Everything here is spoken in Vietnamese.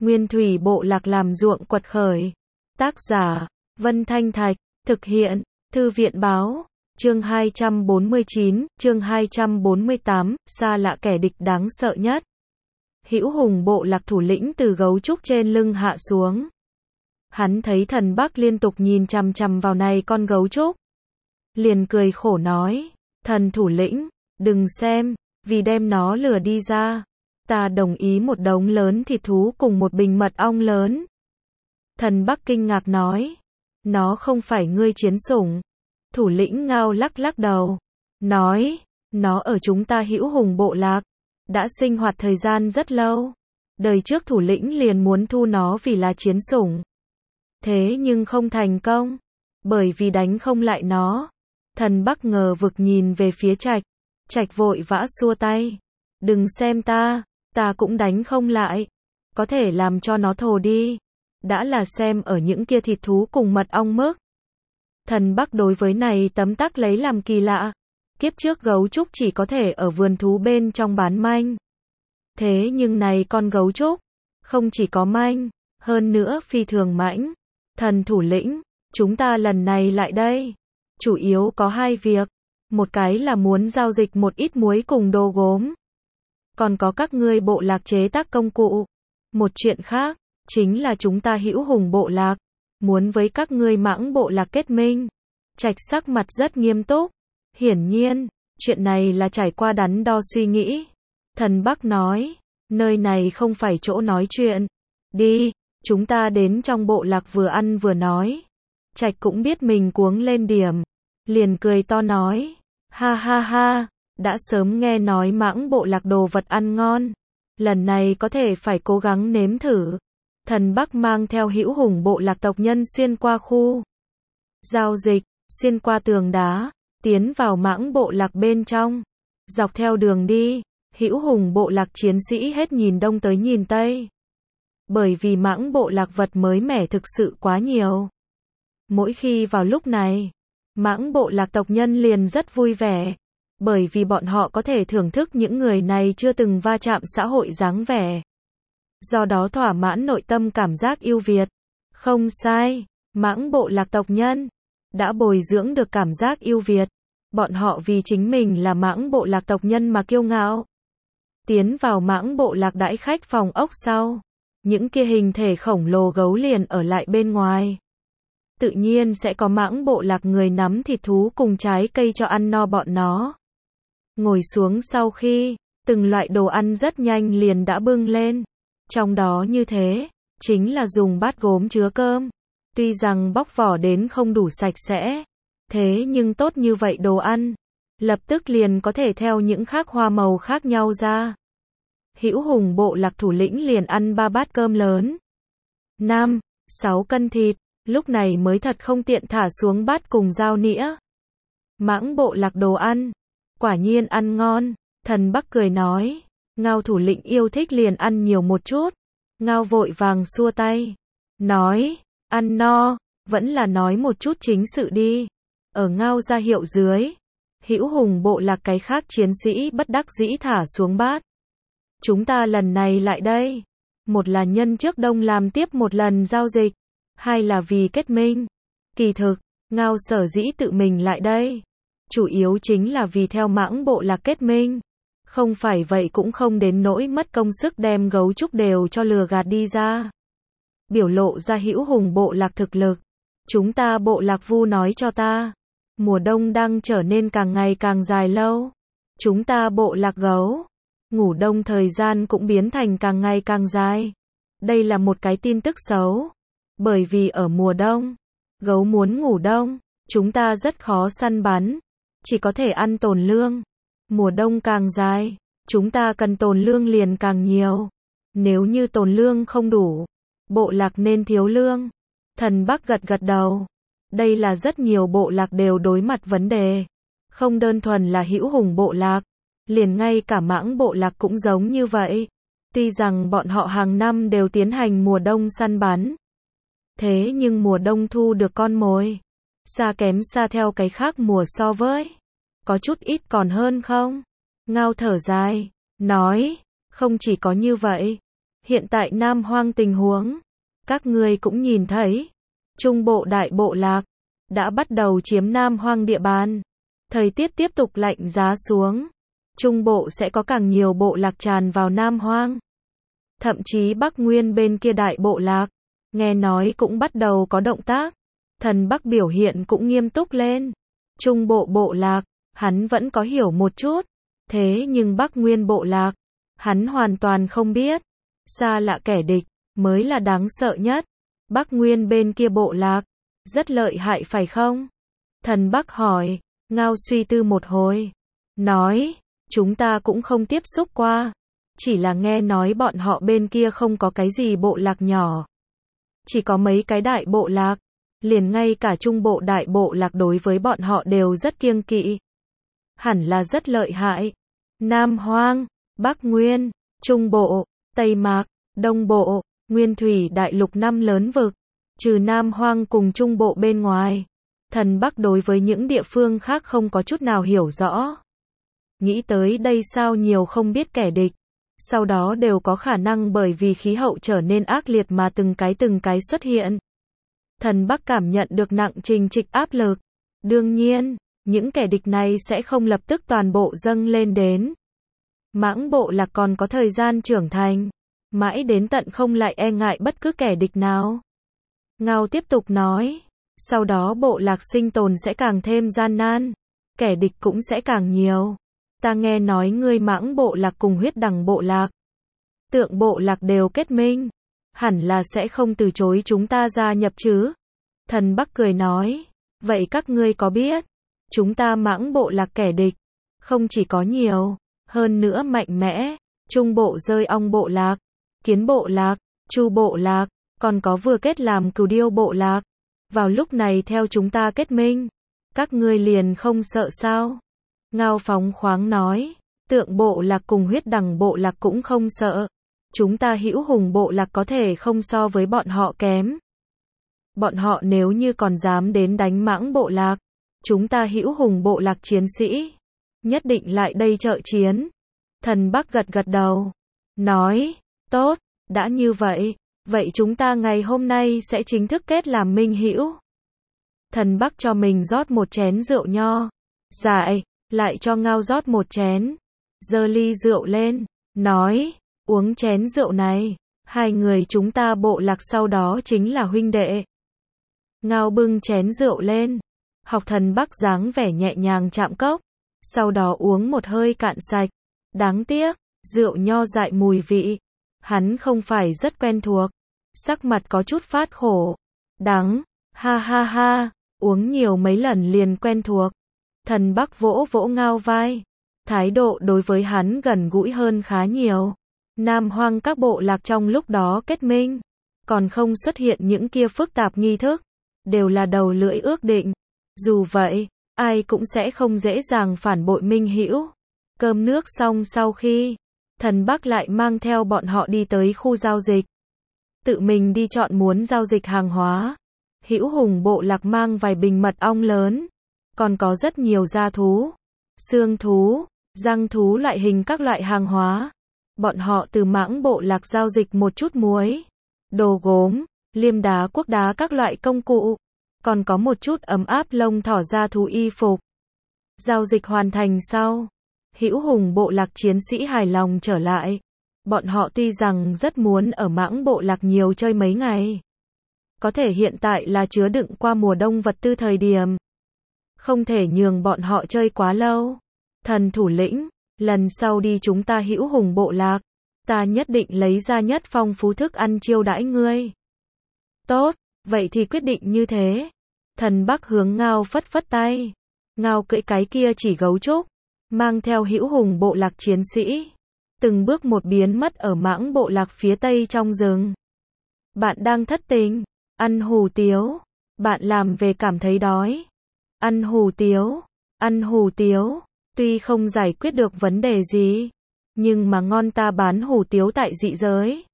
Nguyên thủy bộ lạc làm ruộng quật khởi. Tác giả, Vân Thanh Thạch, thực hiện, Thư viện báo, chương 249, chương 248, xa lạ kẻ địch đáng sợ nhất. Hữu Hùng bộ lạc thủ lĩnh từ gấu trúc trên lưng hạ xuống. Hắn thấy Thần Bắc liên tục nhìn chằm chằm vào này con gấu trúc. Liền cười khổ nói, thần thủ lĩnh, đừng xem, vì đem nó lừa đi ra. Ta đồng ý một đống lớn thịt thú cùng một bình mật ong lớn. Thần Bắc kinh ngạc nói, nó không phải ngươi chiến sủng. Thủ lĩnh Ngao lắc lắc đầu, nói, nó ở chúng ta Hữu Hùng bộ lạc, đã sinh hoạt thời gian rất lâu. Đời trước thủ lĩnh liền muốn thu nó vì là chiến sủng. Thế nhưng không thành công, bởi vì đánh không lại nó. Thần Bắc ngờ vực nhìn về phía Trạch. Trạch vội vã xua tay, đừng xem ta cũng đánh không lại. Có thể làm cho nó thồ đi. Đã là xem ở những kia thịt thú cùng mật ong mức. Thần Bắc đối với này tấm tắc lấy làm kỳ lạ. Kiếp trước gấu trúc chỉ có thể ở vườn thú bên trong bán manh. Thế nhưng này con gấu trúc, không chỉ có manh, hơn nữa phi thường mãnh. Thần thủ lĩnh, chúng ta lần này lại đây. Chủ yếu có hai việc. Một cái là muốn giao dịch một ít muối cùng đồ gốm. Còn có các ngươi bộ lạc chế tác công cụ. Một chuyện khác, chính là chúng ta Hữu Hùng bộ lạc, muốn với các ngươi Mãng bộ lạc kết minh. Trạch sắc mặt rất nghiêm túc. Hiển nhiên, chuyện này là trải qua đắn đo suy nghĩ. Thần Bắc nói, nơi này không phải chỗ nói chuyện. Đi, chúng ta đến trong bộ lạc vừa ăn vừa nói. Trạch cũng biết mình cuống lên điểm. Liền cười to nói, ha ha ha, đã sớm nghe nói Mãng bộ lạc đồ vật ăn ngon. Lần này có thể phải cố gắng nếm thử. Thần Bắc mang theo Hữu Hùng bộ lạc tộc nhân xuyên qua khu giao dịch, xuyên qua tường đá, tiến vào Mãng bộ lạc bên trong. Dọc theo đường đi, Hữu Hùng bộ lạc chiến sĩ hết nhìn đông tới nhìn tây. Bởi vì Mãng bộ lạc vật mới mẻ thực sự quá nhiều. Mỗi khi vào lúc này, Mãng bộ lạc tộc nhân liền rất vui vẻ. Bởi vì bọn họ có thể thưởng thức những người này chưa từng va chạm xã hội dáng vẻ. Do đó thỏa mãn nội tâm cảm giác yêu Việt. Không sai, Mãng bộ lạc tộc nhân đã bồi dưỡng được cảm giác yêu Việt. Bọn họ vì chính mình là Mãng bộ lạc tộc nhân mà kiêu ngạo. Tiến vào Mãng bộ lạc đãi khách phòng ốc sau, những kia hình thể khổng lồ gấu liền ở lại bên ngoài. Tự nhiên sẽ có Mãng bộ lạc người nắm thịt thú cùng trái cây cho ăn no bọn nó. Ngồi xuống sau khi, từng loại đồ ăn rất nhanh liền đã bưng lên. Trong đó như thế, chính là dùng bát gốm chứa cơm. Tuy rằng bóc vỏ đến không đủ sạch sẽ, thế nhưng tốt như vậy đồ ăn, lập tức liền có thể theo những khác hoa màu khác nhau ra. Hữu Hùng bộ lạc thủ lĩnh liền ăn 3 bát cơm lớn. 5-6 cân thịt, lúc này mới thật không tiện thả xuống bát cùng dao nĩa. Mãng bộ lạc đồ ăn, quả nhiên ăn ngon. Thần Bắc cười nói, Ngao thủ lĩnh yêu thích liền ăn nhiều một chút. Ngao vội vàng xua tay, nói, ăn no, vẫn là nói một chút chính sự đi. Ở Ngao ra hiệu dưới, Hữu Hùng bộ lạc cái khác chiến sĩ bất đắc dĩ thả xuống bát. Chúng ta lần này lại đây, một là nhân trước đông làm tiếp một lần giao dịch, hai là vì kết minh. Kỳ thực, Ngao sở dĩ tự mình lại đây, chủ yếu chính là vì theo Mãng bộ lạc kết minh. Không phải vậy cũng không đến nỗi mất công sức đem gấu trúc đều cho lừa gạt đi ra. Biểu lộ ra Hữu Hùng bộ lạc thực lực. Chúng ta bộ lạc Vu nói cho ta, mùa đông đang trở nên càng ngày càng dài lâu. Chúng ta bộ lạc gấu, ngủ đông thời gian cũng biến thành càng ngày càng dài. Đây là một cái tin tức xấu. Bởi vì ở mùa đông, gấu muốn ngủ đông, chúng ta rất khó săn bắn. Chỉ có thể ăn tồn lương. Mùa đông càng dài, chúng ta cần tồn lương liền càng nhiều. Nếu như tồn lương không đủ, bộ lạc nên thiếu lương. Thần Bắc gật gật đầu. Đây là rất nhiều bộ lạc đều đối mặt vấn đề. Không đơn thuần là Hữu Hùng bộ lạc, liền ngay cả Mãng bộ lạc cũng giống như vậy. Tuy rằng bọn họ hàng năm đều tiến hành mùa đông săn bắn. Thế nhưng mùa đông thu được con mồi, xa kém xa theo cái khác mùa so với. Có chút ít còn hơn không? Ngao thở dài, nói, không chỉ có như vậy. Hiện tại Nam Hoang tình huống, các ngươi cũng nhìn thấy. Trung bộ đại bộ lạc, đã bắt đầu chiếm Nam Hoang địa bàn. Thời tiết tiếp tục lạnh giá xuống. Trung bộ sẽ có càng nhiều bộ lạc tràn vào Nam Hoang. Thậm chí Bắc Nguyên bên kia đại bộ lạc, nghe nói cũng bắt đầu có động tác. Thần Bắc biểu hiện cũng nghiêm túc lên. Trung bộ bộ lạc, hắn vẫn có hiểu một chút. Thế nhưng Bắc Nguyên bộ lạc, hắn hoàn toàn không biết. Xa lạ kẻ địch, mới là đáng sợ nhất. Bắc Nguyên bên kia bộ lạc, rất lợi hại phải không? Thần Bắc hỏi, Ngao suy tư một hồi. Nói, chúng ta cũng không tiếp xúc qua. Chỉ là nghe nói bọn họ bên kia không có cái gì bộ lạc nhỏ. Chỉ có mấy cái đại bộ lạc. Liền ngay cả trung bộ đại bộ lạc đối với bọn họ đều rất kiêng kỵ. Hẳn là rất lợi hại. Nam Hoang, Bắc Nguyên, Trung Bộ, Tây Mạc, Đông Bộ, Nguyên Thủy đại lục 5 lớn vực. Trừ Nam Hoang cùng Trung Bộ bên ngoài. Thần Bắc đối với những địa phương khác không có chút nào hiểu rõ. Nghĩ tới đây sao nhiều không biết kẻ địch. Sau đó đều có khả năng bởi vì khí hậu trở nên ác liệt mà từng cái xuất hiện. Thần Bắc cảm nhận được nặng trình trịch áp lực. Đương nhiên, những kẻ địch này sẽ không lập tức toàn bộ dâng lên đến. Mãng bộ lạc còn có thời gian trưởng thành. Mãi đến tận không lại e ngại bất cứ kẻ địch nào. Ngao tiếp tục nói. Sau đó bộ lạc sinh tồn sẽ càng thêm gian nan. Kẻ địch cũng sẽ càng nhiều. Ta nghe nói ngươi mãng bộ lạc cùng huyết đằng bộ lạc. Tượng bộ lạc đều kết minh. Hẳn là sẽ không từ chối chúng ta gia nhập chứ. Thần Bắc cười nói. Vậy các ngươi có biết. Chúng ta mãng bộ lạc kẻ địch. Không chỉ có nhiều. Hơn nữa mạnh mẽ. Trung bộ rơi ong bộ lạc. Kiến bộ lạc. Chu bộ lạc. Còn có vừa kết làm cừu điêu bộ lạc. Vào lúc này theo chúng ta kết minh. Các ngươi liền không sợ sao. Ngao phóng khoáng nói. Tượng bộ lạc cùng huyết đằng bộ lạc cũng không sợ. Chúng ta hữu hùng bộ lạc có thể không so với bọn họ kém. Bọn họ nếu như còn dám đến đánh mãng bộ lạc. Chúng ta hữu hùng bộ lạc chiến sĩ. Nhất định lại đây trợ chiến. Thần Bắc gật gật đầu. Nói. Tốt, đã như vậy. Vậy chúng ta ngày hôm nay sẽ chính thức kết làm minh hữu. Thần Bắc cho mình rót một chén rượu nho. Dại, lại cho Ngao rót một chén. Giơ ly rượu lên. Nói. Uống chén rượu này. Hai người chúng ta bộ lạc sau đó chính là huynh đệ. Ngao bưng chén rượu lên. Học Thần Bắc dáng vẻ nhẹ nhàng chạm cốc. Sau đó uống một hơi cạn sạch. Đáng tiếc, rượu nho dại mùi vị. Hắn không phải rất quen thuộc. Sắc mặt có chút phát khổ. Đắng, ha ha ha, uống nhiều mấy lần liền quen thuộc. Thần Bắc vỗ vỗ Ngao vai. Thái độ đối với hắn gần gũi hơn khá nhiều. Nam Hoang các bộ lạc trong lúc đó kết minh. Còn không xuất hiện những kia phức tạp nghi thức. Đều là đầu lưỡi ước định. Dù vậy, ai cũng sẽ không dễ dàng phản bội minh hữu. Cơm nước xong sau khi, Thần Bắc lại mang theo bọn họ đi tới khu giao dịch. Tự mình đi chọn muốn giao dịch hàng hóa. Hữu hùng bộ lạc mang vài bình mật ong lớn. Còn có rất nhiều da thú, xương thú, răng thú loại hình các loại hàng hóa. Bọn họ từ mãng bộ lạc giao dịch một chút muối, đồ gốm, liêm đá cuốc đá các loại công cụ. Còn có một chút ấm áp lông thỏ da thú y phục. Giao dịch hoàn thành sau, hữu hùng bộ lạc chiến sĩ hài lòng trở lại. Bọn họ tuy rằng rất muốn ở mãng bộ lạc nhiều chơi mấy ngày. Có thể hiện tại là chứa đựng qua mùa đông vật tư thời điểm. Không thể nhường bọn họ chơi quá lâu. Thần thủ lĩnh, lần sau đi chúng ta hữu hùng bộ lạc. Ta nhất định lấy ra nhất phong phú thức ăn chiêu đãi ngươi. Tốt, vậy thì quyết định như thế. Thần Bắc hướng Ngao phất phất tay. Ngao cưỡi cái kia chỉ gấu trúc. Mang theo hữu hùng bộ lạc chiến sĩ. Từng bước một biến mất ở mãng bộ lạc phía tây trong rừng. Bạn đang thất tình. Ăn hủ tiếu. Bạn làm về cảm thấy đói. Ăn hủ tiếu. Ăn hủ tiếu. Tuy không giải quyết được vấn đề gì. Nhưng mà ngon ta bán hủ tiếu tại dị giới.